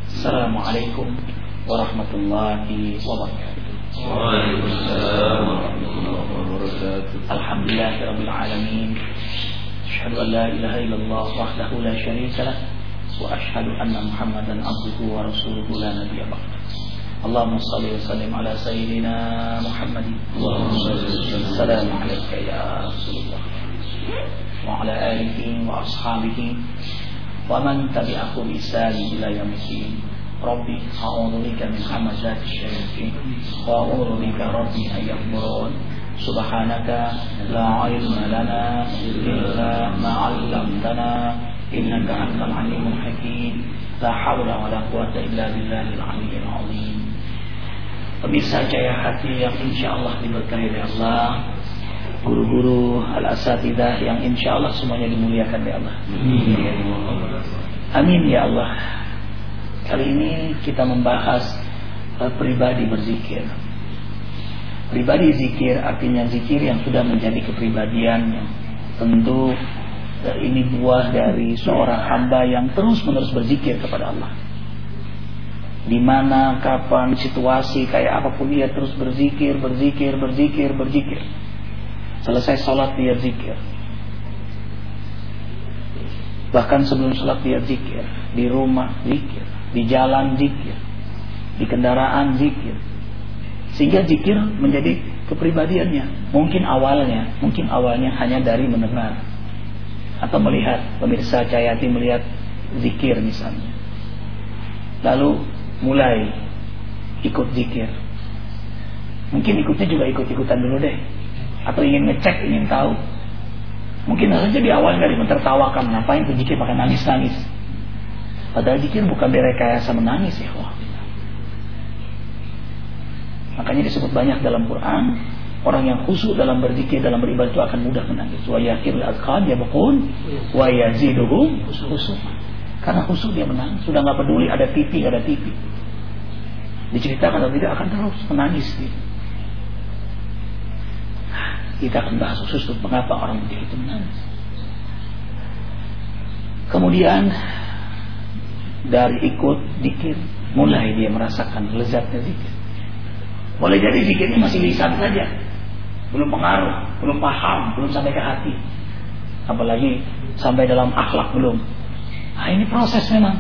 Assalamualaikum warahmatullahi wabarakatuh. Waalaikumsalam warahmatullahi wabarakatuh. Alhamdulillahirabbil alamin. Asyhadu an la ilaha illallah wahdahu la syarika lah wa asyhadu anna Muhammadan abduhu wa rasuluhu la nabiyya ba'da. Allahumma shalli wa sallim ala sayyidina Muhammadin. Allahumma shalli wa sallim. Assalamu alayka ya Rasulullah wa ala alihi wa ashabihi wa man tabi'ahu bi ihsan ila yaumil Rabbi a'udzu bika min hamazati syayatin wa a'udzu bika rabbi an yahdurun. Subhanaka la ilma lana illa ma 'allamtana innaka antal alimul hakim. La haula wa la quwwata illa billahil aliyyil azim. Pemirsa Cahaya Hati yang insyaallah diberkahi oleh Allah, guru-guru al-asatidzah yang insyaallah semuanya dimuliakan oleh Allah. Amin ya Allah. Kali ini kita membahas pribadi berzikir. Pribadi zikir artinya zikir yang sudah menjadi kepribadiannya. Tentu ini buah dari seorang hamba yang terus-menerus berzikir kepada Allah. Di mana, kapan, situasi kayak apapun dia terus berzikir. Selesai sholat dia zikir. Bahkan sebelum sholat dia zikir. Di rumah zikir, di jalan zikir, di kendaraan zikir. Sehingga zikir menjadi kepribadiannya. Mungkin awalnya hanya dari mendengar atau melihat. Pemirsa Cahaya Hati melihat zikir misalnya, lalu mulai ikut zikir. Mungkin ikutnya juga ikut-ikutan dulu deh, atau ingin ngecek, ingin tahu. Mungkin saja di awal dari mentertawakan, ngapain tuh zikir pakai nangis-nangis. Padahal zikir bukan direkayasa menangis ya. Wah. Makanya disebut banyak dalam Quran, orang yang khusyuk dalam berzikir, dalam beribadah itu akan mudah menangis. Wa yaqil azqan yabqun wa yaziduhum khusyuk. Karena khusyuk dia menangis, sudah enggak peduli ada TV enggak ada TV. Diceritakan atau tidak akan terus menangis dia. Kita akan bahas khusus mengapa orang begitu menangis. Kemudian dari ikut zikir, mulai dia merasakan lezatnya zikir. Boleh jadi zikirnya masih lisan saja, belum pengaruh, belum paham, belum sampai ke hati, apalagi sampai dalam akhlak belum. Nah, ini proses memang.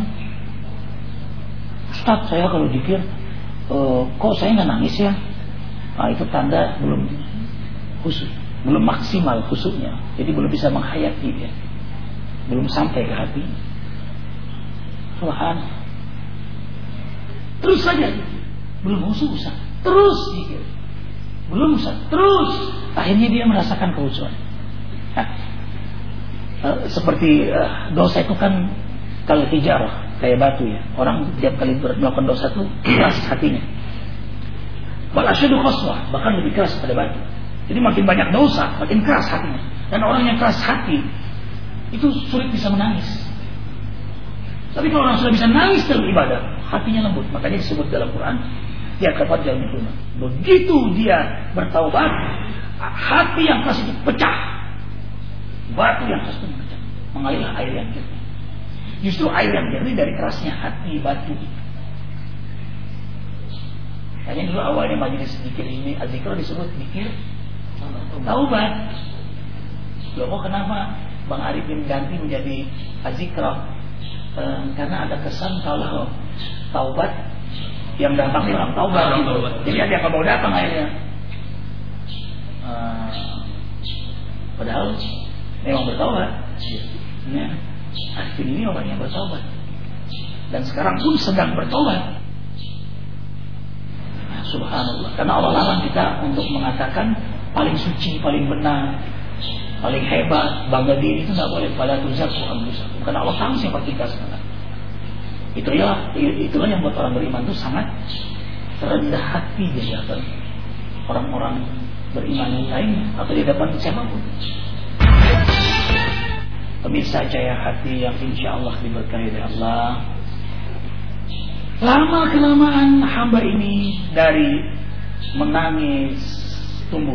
Ustaz, saya kalau zikir kok saya nggak nangis ya? Nah, itu tanda belum khusyuk, belum maksimal khusyuknya. Jadi belum bisa menghayati dia, belum sampai ke hati. Subhanallah. Terus saja, belum khusyuk Ustaz. Terus zikir, belum Ustaz. Terus, akhirnya dia merasakan kekhusyukan. Nah, seperti dosa itu kan kalau hijarah, kayak batu ya. Orang tiap kali melakukan dosa itu keras hatinya. Balasyadu khaswah, bahkan lebih keras pada batu. Jadi makin banyak dosa, makin keras hatinya. Dan orang yang keras hati itu sulit bisa menangis. Tapi kalau orang sudah bisa nangis dalam ibadah, hatinya lembut. Makanya disebut dalam Quran, dia dapat jalan rumah. Begitu dia bertaubat, hati yang keras itu pecah. Batu yang keras itu pecah, mengalirlah air yang jernih. Justru air yang jernih dari kerasnya hati batu. Makanya dulu awalnya majelis zikir ini, az-zikr disebut zikir taubat. Loh, kok kenapa Bang Arifin ganti menjadi az-zikr? Karena ada kesan kalau taubat yang datang orang taubat gitu. Jadi ada yang mau datang akhirnya. Padahal memang bertaubat. Ya. Arifin ini orang yang bertaubat. Dan sekarang pun sedang bertaubat. Nah, subhanallah. Karena Allah larang kita untuk mengatakan paling suci, paling benar, paling hebat, bangga diri itu tidak boleh. Pada tuzakku anfusakum. Karena Allah tahu siapa kita sekarang. Itulah yang buat orang beriman itu sangat rendah hati di hadapan orang-orang beriman yang lainnya atau di hadapan siapapun. Pemirsa Cahaya Hati yang insya Allah diberkahi oleh Allah, lama kelamaan hamba ini dari menangis tumbuh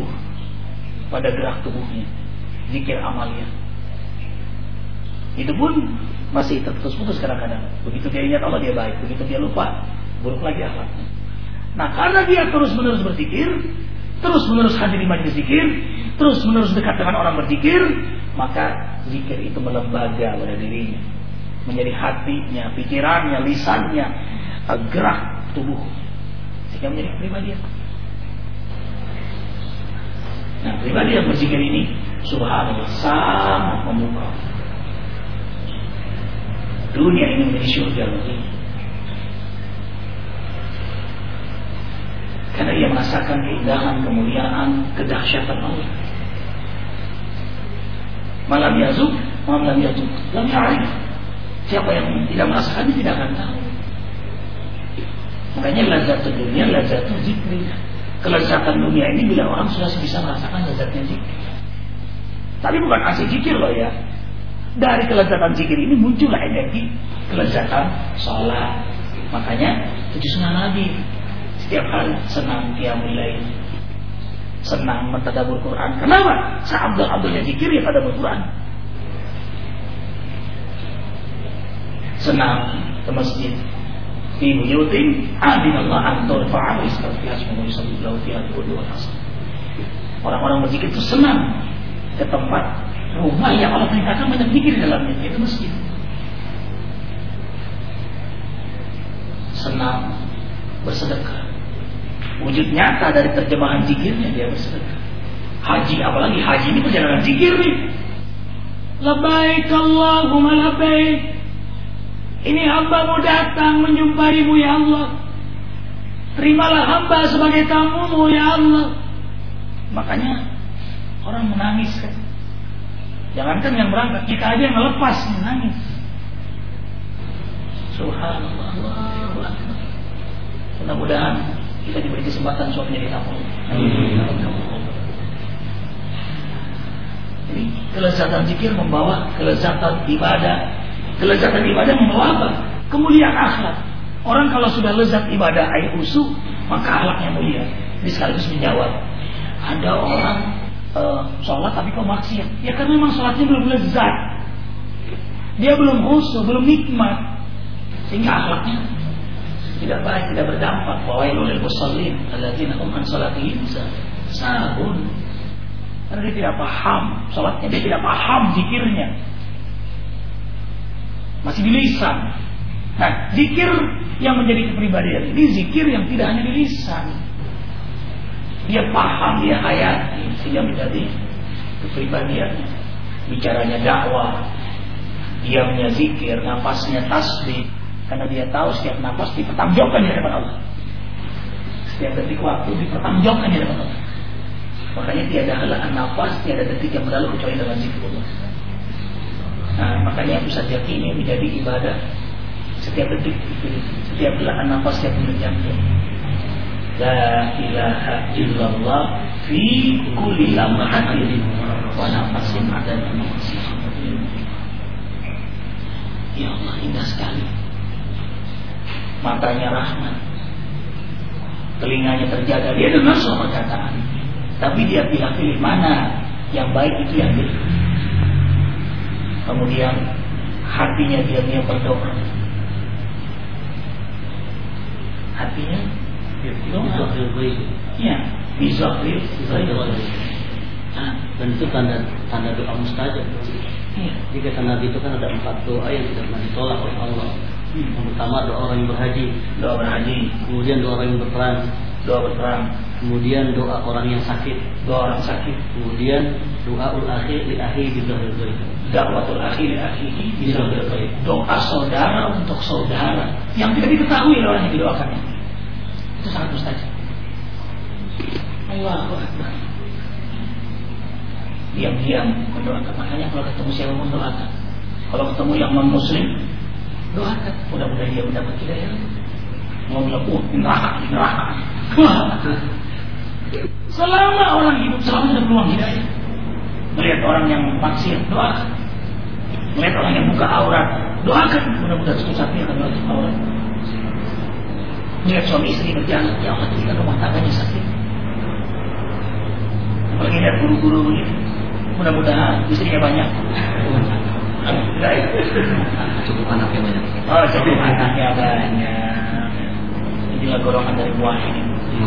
pada gerak tubuhnya, zikir amalnya. Itu pun masih terputus-putus kadang-kadang. Begitu dia ingat Allah dia baik, begitu dia lupa buruk lagi akhlaknya. Nah, karena dia terus-menerus berzikir, terus-menerus hadir di majelis zikir, terus-menerus dekat dengan orang berzikir, maka zikir itu melembaga pada dirinya, menjadi hatinya, pikirannya, lisannya, gerak tubuh, sehingga menjadi kepribadian. Nah, pribadi yang berzikir ini subhanallah sangat memukau. Dunia ini menjadi syurga baginya. Karena ia merasakan keindahan, kemuliaan, kedahsyatan Allah. Malam yazuk, malam yazuk, lam ya'rif. Siapa yang tidak merasakannya tidak akan tahu. Makanya lazat dunia, lazat zikri. Kelezatan dunia ini bila orang sudah bisa merasakan lezatnya zikir. Tapi bukan asik zikir loh ya. Dari kelezatan zikir ini muncullah energi kelezatan sholat. Makanya 7 sunnah Nabi. Setiap hari senang qiyamul lail, senang mentadabbur Quran. Kenapa? Seabdul-abdulnya zikir ya tadabbur Quran. Senang ke masjid. Fi buyutin adinallah an turfa'a wa istaghfir asmahu sallallahu alaihi wasallam. Orang-orang berzikir itu senang ke tempat rumah yang Allah perintahkan banyak zikir di dalamnya, yaitu masjid. Senang bersedekah. Wujud nyata dari terjemahan zikirnya dia bersedekah. Haji, apalagi haji ini perjalanan zikir nih. Labbaik Allahumma labbaik. Ini hamba-Mu datang menjumpaimu ya Allah. Terimalah hamba sebagai tamu-Mu ya Allah. Makanya orang menangis kan. Jangankan yang berangkat, kita aja yang ngelepas menangis. Subhanallah. Mudah-mudahan kita diberi kesempatan suaminya ditampung. Jadi kelezatan zikir membawa kelezatan ibadah. Kelezatan ibadah membawa apa? Kemuliaan akhlak. Orang kalau sudah lezat ibadah air usuh, maka akhlaknya mulia. Ini sekaligus menjawab. Ada orang sholat tapi kok maksiat. Ya karena memang sholatnya belum lezat. Dia belum khusyuk, belum nikmat. Sehingga akhlaknya tidak baik, tidak berdampak. Wawailul lil musallin alladzina hum an sholatihim sahun. Karena dia tidak paham sholatnya, dia tidak paham zikirnya. Masih di lisan. Nah, zikir yang menjadi kepribadian ini zikir yang tidak hanya di lisan. Dia paham, dia hayati, sehingga menjadi kepribadiannya. Bicaranya dakwah, diamnya zikir, nafasnya tasbih. Karena dia tahu setiap nafas dipertanggungjawabkan di hadapan Allah. Setiap detik waktu dipertanggungjawabkan di hadapan Allah. Makanya tiada helaan nafas, tiada detik yang berlalu kecuali dengan zikir Allah. Nah, makanya Ustaz yakini menjadi ibadah setiap detik, setiap helaan nafas, setiap menjamnya. La ilaha illallah fi kulli lamhatin wa nafasin ada nafsin. Ya Allah, indah sekali. Matanya rahmat, telinganya terjaga, dia dengar semua perkataan. Tapi dia pilih mana yang baik, itu yang dia. Kemudian hatinya dia berdoa. Hatinya doa. Ya, bizakir. Dan itu tanda doa mustajab. Ya. Jika tanda itu kan ada 4 doa yang tidak pernah ditolak oleh Allah. Yang pertama doa orang yang berhaji. Doa berhaji. Kemudian doa orang yang berperang. Doa berperang. Kemudian doa orang yang sakit. Doa orang sakit. Kemudian doaul akhir li akhi bidzahir ghaib. Dakwatul akhir li akhihi bidzahir ghaib. Doa saudara untuk saudara yang tidak diketahui oleh orang yang didoakannya. Itu sangat mustajab. Allahu Akbar. Diam-diam mendoakan. Makanya kalau ketemu siapa pun doakan. Kalau ketemu yang non-muslim, doakan. Mudah-mudahan dia mendapat hidayah. Mau bilang, neraka. Selama orang hidup, selama ada peluang hidayah. Melihat orang yang maksiat, doakan. Melihat orang yang buka aurat, doakan. Mudah-mudahan suatu saat dia akan menutup aurat. Melihat suami istri berjalan, ya Allah, kita rumah tangganya sakit. Apalagi lihat guru-guru begitu. Mudah-mudahan istrinya banyak. Cukup anaknya banyak. Oh, cukup anaknya banyak. Inilah golongan dari buah ini.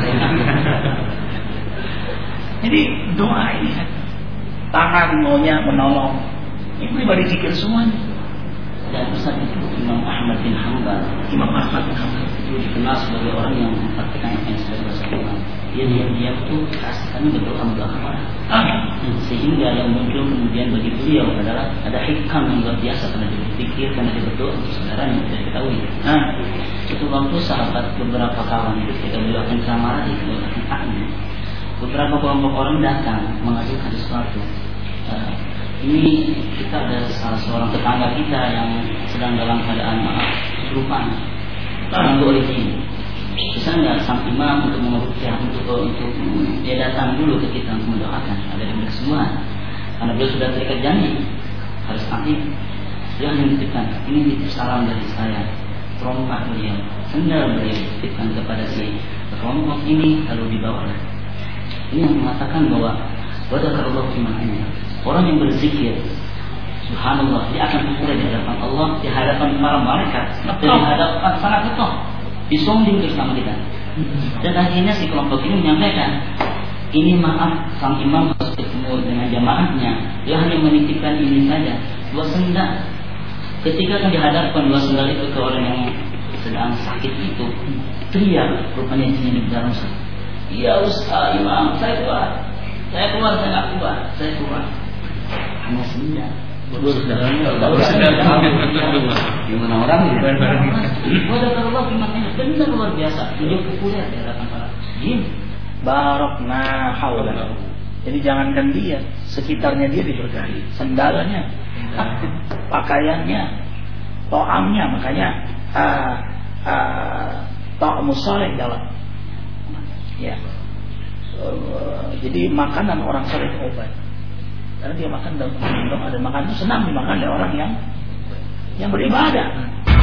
Jadi doa ini tangan maunya menolong. Ini pribadi zikir semuanya. Dan Ustaz itu Imam Ahmad bin Hanbal. Imam Ahmad bin Hanbal Itu dikenal sebagai orang yang mempraktikkan apa yang sudah dilakukan. Dia diam-diam tuh keasikannya berdoa kemana. Sehingga yang muncul kemudian bagi beliau adalah ada hikam yang luar biasa karena dia berpikir, karena dia berdoa untuk saudara yang tidak diketahui. Itu waktu sahabat beberapa kawan itu ketika beliau akan ceramah di Al-Fatihah, beberapa kelompok orang datang mengajukan sesuatu. Ini kita ada salah seorang tetangga kita yang sedang dalam keadaan kesurupan, ganggu oleh jin. Bisa nggak sang imam untuk mengurupiah untuk dia datang dulu ke kita untuk mendoakan ada yang semua, karena beliau sudah terikat janji harus aktif. Dia menitipkan ini titip salam dari saya, perompak beliau, sendal beliau titipkan kepada si kelompok ini lalu dibawa. Ini yang mengatakan bahwa wadakarullah imannya. Orang yang berzikir, subhanallah, dia akan berada di hadapan Allah, di hadapan para malaikat, dan di hadapan sangat betul, disonding bersama kita. Dan akhirnya si kelompok ini menyampaikan, ini maaf, sang imam harus bertemu dengan jamaahnya. Dia hanya menitipkan ini saja, 2 sendal. Ketika akan dihadapkan 2 sendal itu ke orang yang sedang sakit itu, teriak, rupanya di dalam sana. Ya Ustaz, imam, saya keluar, saya nggak keluar, saya keluar. Hanya sendal. Gimana orang ya? Wadakarullah imannya benar luar biasa. Beliau populer di hadapan para jin. Barokna haulah. Jadi jangankan dia, sekitarnya dia diberkahi. Sendalnya, pakaiannya, to'amnya, makanya ta'amus saleh dalam. Ya. Jadi makanan orang saleh obat. Karena dia makan dalam doa, dan makan itu senang dimakan oleh orang yang beribadah.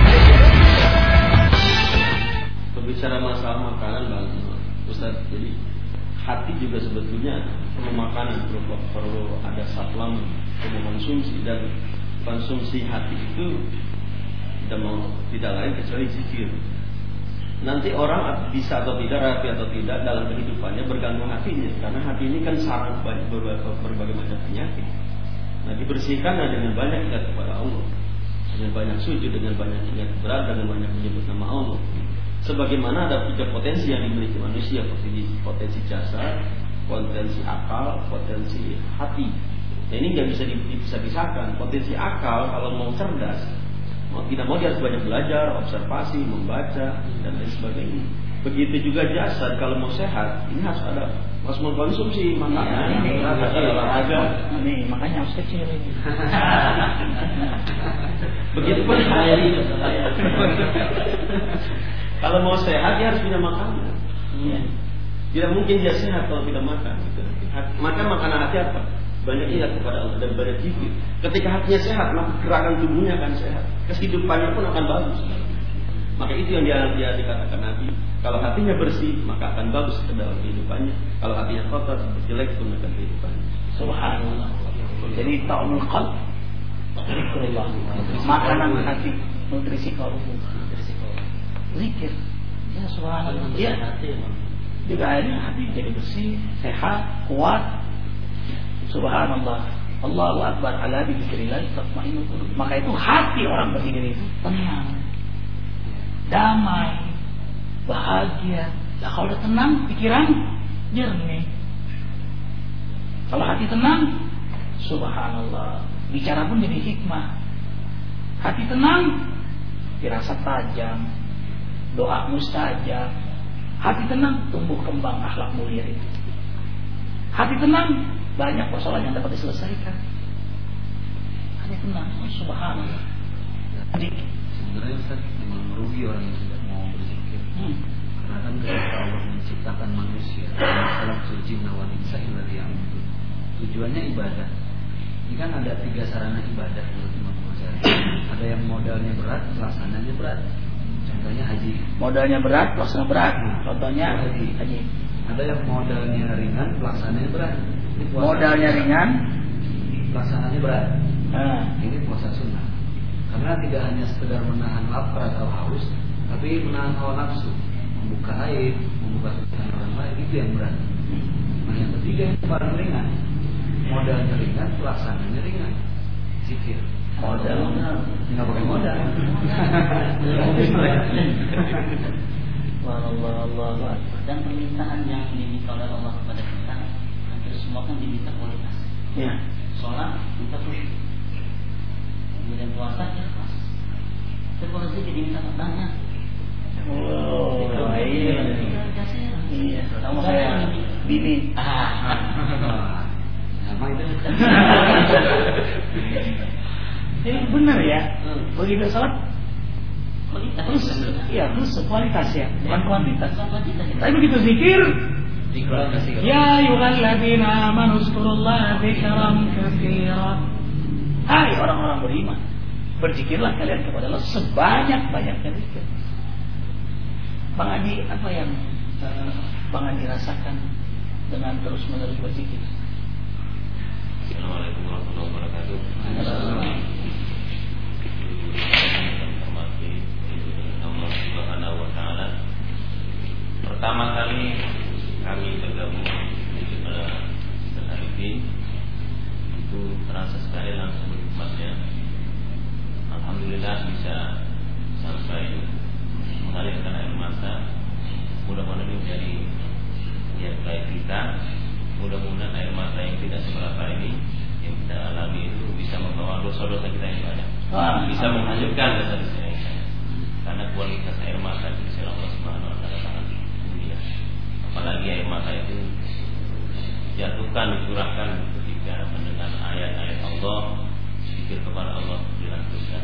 Berbicara masalah makanan Bang Ustaz, jadi hati juga sebetulnya perlu makanan, perlu ada suplemen, perlu konsumsi, dan konsumsi hati itu tidak lain kecuali zikir. Nanti orang bisa atau tidak, rapi atau tidak dalam kehidupannya bergantung hatinya, karena hati ini kan sarang berbagai macam penyakit. Nah, dibersihkan dengan banyak ingat kepada Allah, dengan banyak sujud, dengan banyak ingat berat, dengan banyak menyebut nama Allah. Sebagaimana ada 3 potensi yang dimiliki manusia, potensi jasad, potensi akal, potensi hati. Nah, ini nggak bisa dipisah-pisahkan. Potensi akal kalau mau cerdas, mau tidak mau dia harus banyak belajar, observasi, membaca, dan lain sebagainya. Begitu juga jasad, kalau mau sehat, ini harus mengkonsumsi makanan, olahraga. Nih, makanya harus kecil ini. Begitupun hati. Kalau mau sehat, dia harus punya makanan. Tidak mungkin dia sehat kalau tidak makan. Maka makanan hati apa? Banyak ingat kepada Allah dan banyak zikir. Ketika hatinya sehat, maka gerakan tubuhnya akan sehat, kehidupannya pun akan bagus. Maka itu yang dia dikatakan Nabi, kalau hatinya bersih maka akan bagus ke dalam kehidupannya. Kalau hatinya kotor, jelek pun akan kehidupannya. Subhanallah. Jadi ta'amul qalb, zikrullah, makanan hati, nutrisi kalbu, zikir. Ya subhanallah. Ya. Juga akhirnya hati jadi bersih, sehat, kuat. Subhanallah, Allahu Akbar, ala bi dzikrillah tatma'innul qulub. Maka itu hati orang berzikir itu tenang, damai, bahagia. Nah, kalau udah tenang, pikiran jernih. Kalau hati tenang, subhanallah, bicara pun jadi hikmah. Hati tenang, firasat tajam, doa mustajab. Hati tenang, tumbuh kembang akhlak mulia itu. Hati tenang, banyak persoalan yang dapat diselesaikan. Hanya tenang, subhanallah. Sebenarnya Ustaz memang merugi orang yang tidak mau berzikir. Karena kan ketika Allah menciptakan manusia, salam suci nawanisa ilari yang tujuannya ibadah. Ini kan ada 3 sarana ibadah menurut Imam Ghazali. Ada yang modalnya berat, pelaksananya berat. Contohnya haji. Modalnya berat, pelaksananya berat. Contohnya haji. Ada yang modalnya ringan, pelaksananya berat. Modalnya ringan, pelaksananya berat. Ini puasa sunnah. Karena tidak hanya sekedar menahan lapar atau haus, tapi menahan hawa nafsu, membuka aib, membuka kebutuhan orang lain, itu yang berat. Nah yang ketiga yang paling ringan, modalnya ringan, pelaksananya ringan, zikir. Modalnya nggak pakai modal. Allah. Dan permintaan yang diminta oleh Allah kepada kita hampir semua kan diminta kualitas. Ya. Sholat minta khusyuk, kemudian puasa ikhlas. Tapi kalau zikir diminta banyak. Oh iya. Iya. Sama saya bini. Sama itu. Jadi benar ya. Begitu sholat Kualitas. terus kualitas ya, bukan kuantitas. Tapi begitu zikir, ya ayyuhalladzina amanu zkurullaha dzikran katsiran. Hai orang-orang beriman, berzikirlah kalian kepada Allah sebanyak-banyaknya zikir. Bang Adi, apa yang Bang Adi rasakan dengan terus-menerus berzikir? Assalamualaikum warahmatullahi wabarakatuh. Allah Subhanahu wa taala. Pertama kali kami bergabung di hari ini itu terasa sekali langsung nikmatnya. Alhamdulillah bisa sampai mengalirkan air mata. Mudah-mudahan ini menjadi niat baik kita. Mudah-mudahan air mata yang tidak seberapa ini yang kita alami itu bisa membawa dosa-dosa kita yang banyak, bisa menghanyutkan dosa-dosa yang banyak. Karena kualitas air mata di sisi Allah Subhanahu wa taala sangat mulia. Apalagi air mata itu jatuhkan, dicurahkan ketika mendengar ayat-ayat Allah, zikir kepada Allah dilakukan.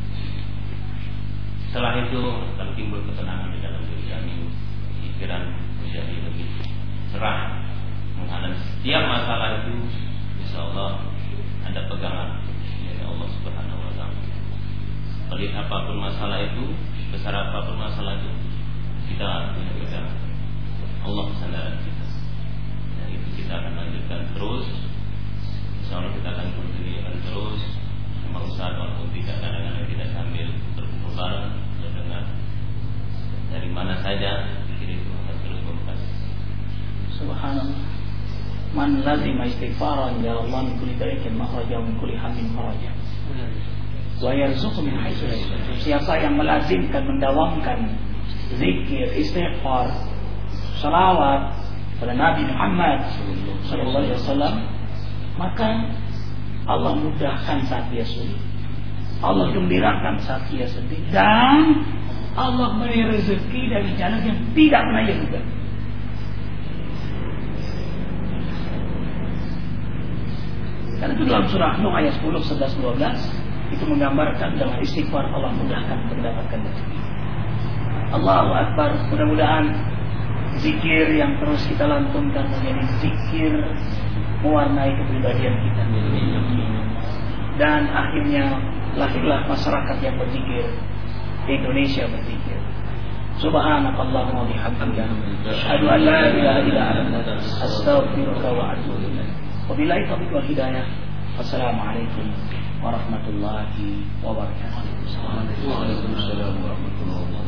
Setelah itu akan timbul ketenangan di dalam diri kami, pikiran menjadi lebih cerah menghadapi setiap masalah itu. Insya Allah ada pegangan dari Allah Subhanahu wa taala. Pelit apapun masalah itu, besar apapun masalah itu, kita punya pegangan Allah sandaran kita. Dan itu kita akan lanjutkan terus. Insya Allah kita akan continuekan terus berusaha walaupun tidak kadang-kadang tidak sambil berkumpul bareng, mendengar dari mana saja pikir itu akan terus membekas. Subhanallah. Man lazima istighfaran ya Allah min kulli dariqin makhraja min kulli hammin kharaja. Wa yarzuqu min haitsu la yahtasib. Siapa yang melazimkan, mendawamkan zikir, istighfar, salawat pada Nabi Muhammad sallallahu alaihi wasallam, maka Allah mudahkan saat dia sulit, Allah gembirakan saat dia sedih, dan Allah memberi rezeki dari jalan yang tidak pernah ia duga. Dan itu dalam surah Nuh ayat 10, 11, 12 itu menggambarkan dengan istighfar Allah mudahkan mendapatkan rezeki. Allahu Akbar. Mudah-mudahan zikir yang terus kita lantunkan menjadi zikir mewarnai kepribadian kita. Dan akhirnya lahirlah masyarakat yang berzikir, Indonesia berzikir. Subhanakallahumma wa bihamdika asyhadu an la ilaha illa anta astaghfiruka wa atubu ilaik. Wabillahi taufiq wal hidayah. Wassalamualaikum warahmatullahi wabarakatuh. Waalaikumsalam warahmatullahi wabarakatuh.